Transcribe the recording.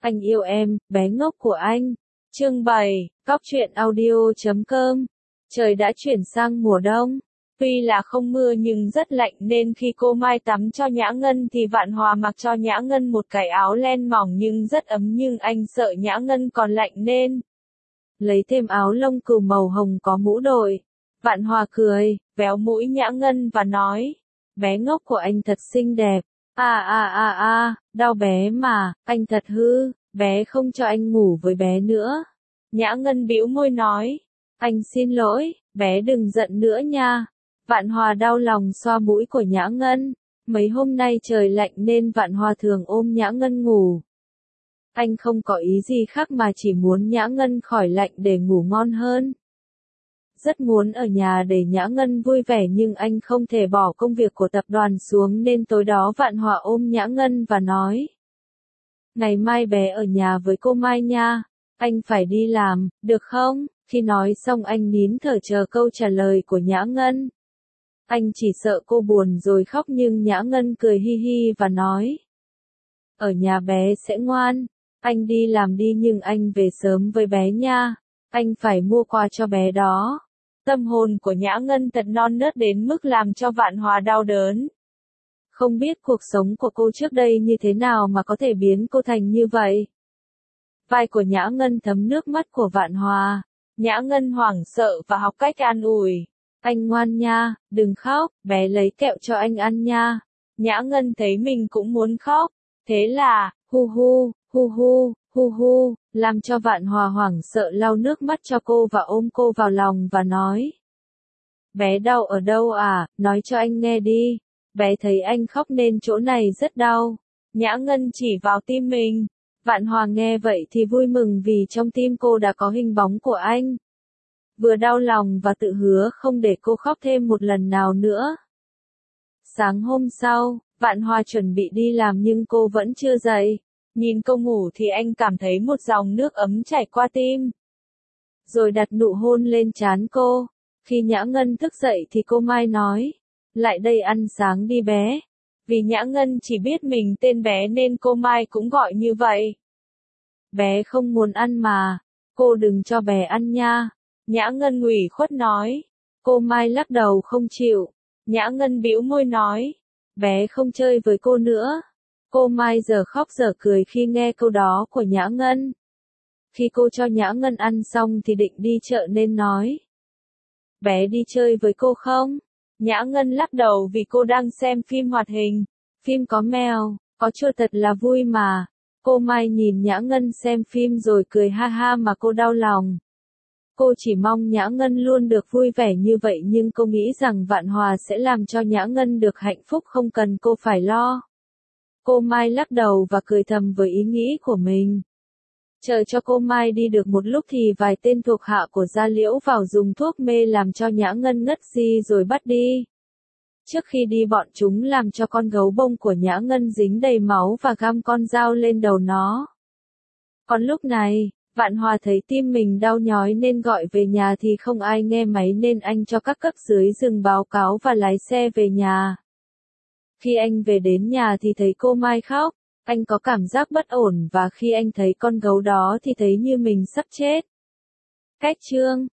Anh yêu em, bé ngốc của anh. Chương 7, Cóc truyện audio.com. Trời đã chuyển sang mùa đông. Tuy là không mưa nhưng rất lạnh nên khi cô Mai tắm cho Nhã Ngân thì Vạn Hòa mặc cho Nhã Ngân một cái áo len mỏng nhưng rất ấm, nhưng anh sợ Nhã Ngân còn lạnh nên lấy thêm áo lông cừu màu hồng có mũ đội. Vạn Hòa cười, véo mũi Nhã Ngân và nói, bé ngốc của anh thật xinh đẹp. Đau bé mà, anh thật hư, bé không cho anh ngủ với bé nữa. Nhã Ngân bĩu môi nói, anh xin lỗi, bé đừng giận nữa nha. Vạn Hòa đau lòng xoa mũi của Nhã Ngân. Mấy hôm nay trời lạnh nên Vạn Hòa thường ôm Nhã Ngân ngủ. Anh không có ý gì khác mà chỉ muốn Nhã Ngân khỏi lạnh để ngủ ngon hơn. Rất muốn ở nhà để Nhã Ngân vui vẻ nhưng anh không thể bỏ công việc của tập đoàn xuống nên tối đó Vạn Hòa ôm Nhã Ngân và nói, ngày mai bé ở nhà với cô Mai nha, anh phải đi làm, được không? Khi nói xong anh nín thở chờ câu trả lời của Nhã Ngân. Anh chỉ sợ cô buồn rồi khóc nhưng Nhã Ngân cười hi hi và nói, ở nhà bé sẽ ngoan, anh đi làm đi nhưng anh về sớm với bé nha, anh phải mua quà cho bé đó. Tâm hồn của Nhã Ngân thật non nớt đến mức làm cho Vạn Hòa đau đớn. Không biết cuộc sống của cô trước đây như thế nào mà có thể biến cô thành như vậy. Vai của Nhã Ngân thấm nước mắt của Vạn Hòa. Nhã Ngân hoảng sợ và học cách an ủi. Anh ngoan nha, đừng khóc, bé lấy kẹo cho anh ăn nha. Nhã Ngân thấy mình cũng muốn khóc. Thế là, hu hu, làm cho Vạn Hòa hoảng sợ lau nước mắt cho cô và ôm cô vào lòng và nói. Bé đau ở đâu à, nói cho anh nghe đi. Bé thấy anh khóc nên chỗ này rất đau. Nhã Ngân chỉ vào tim mình. Vạn Hòa nghe vậy thì vui mừng vì trong tim cô đã có hình bóng của anh. Vừa đau lòng và tự hứa không để cô khóc thêm một lần nào nữa. Sáng hôm sau, Vạn Hòa chuẩn bị đi làm nhưng cô vẫn chưa dậy. Nhìn cô ngủ thì anh cảm thấy một dòng nước ấm chảy qua tim. Rồi đặt nụ hôn lên trán cô. Khi Nhã Ngân thức dậy thì cô Mai nói, lại đây ăn sáng đi bé. Vì Nhã Ngân chỉ biết mình tên bé nên cô Mai cũng gọi như vậy. Bé không muốn ăn mà, cô đừng cho bé ăn nha. Nhã Ngân ủy khuất nói. Cô Mai lắc đầu không chịu. Nhã Ngân bĩu môi nói, bé không chơi với cô nữa. Cô Mai giờ khóc giờ cười khi nghe câu đó của Nhã Ngân. Khi cô cho Nhã Ngân ăn xong thì định đi chợ nên nói, bé đi chơi với cô không? Nhã Ngân lắc đầu vì cô đang xem phim hoạt hình. Phim có mèo, có chuột thật là vui mà. Cô Mai nhìn Nhã Ngân xem phim rồi cười ha ha mà cô đau lòng. Cô chỉ mong Nhã Ngân luôn được vui vẻ như vậy nhưng cô nghĩ rằng Vạn Hòa sẽ làm cho Nhã Ngân được hạnh phúc không cần cô phải lo. Cô Mai lắc đầu và cười thầm với ý nghĩ của mình. Chờ cho cô Mai đi được một lúc thì vài tên thuộc hạ của Gia Liễu vào dùng thuốc mê làm cho Nhã Ngân ngất đi rồi bắt đi. Trước khi đi bọn chúng làm cho con gấu bông của Nhã Ngân dính đầy máu và găm con dao lên đầu nó. Còn lúc này, Vạn Hòa thấy tim mình đau nhói nên gọi về nhà thì không ai nghe máy nên anh cho các cấp dưới dừng báo cáo và lái xe về nhà. Khi anh về đến nhà thì thấy cô Mai khóc, anh có cảm giác bất ổn và khi anh thấy con gấu đó thì thấy như mình sắp chết. Cách chương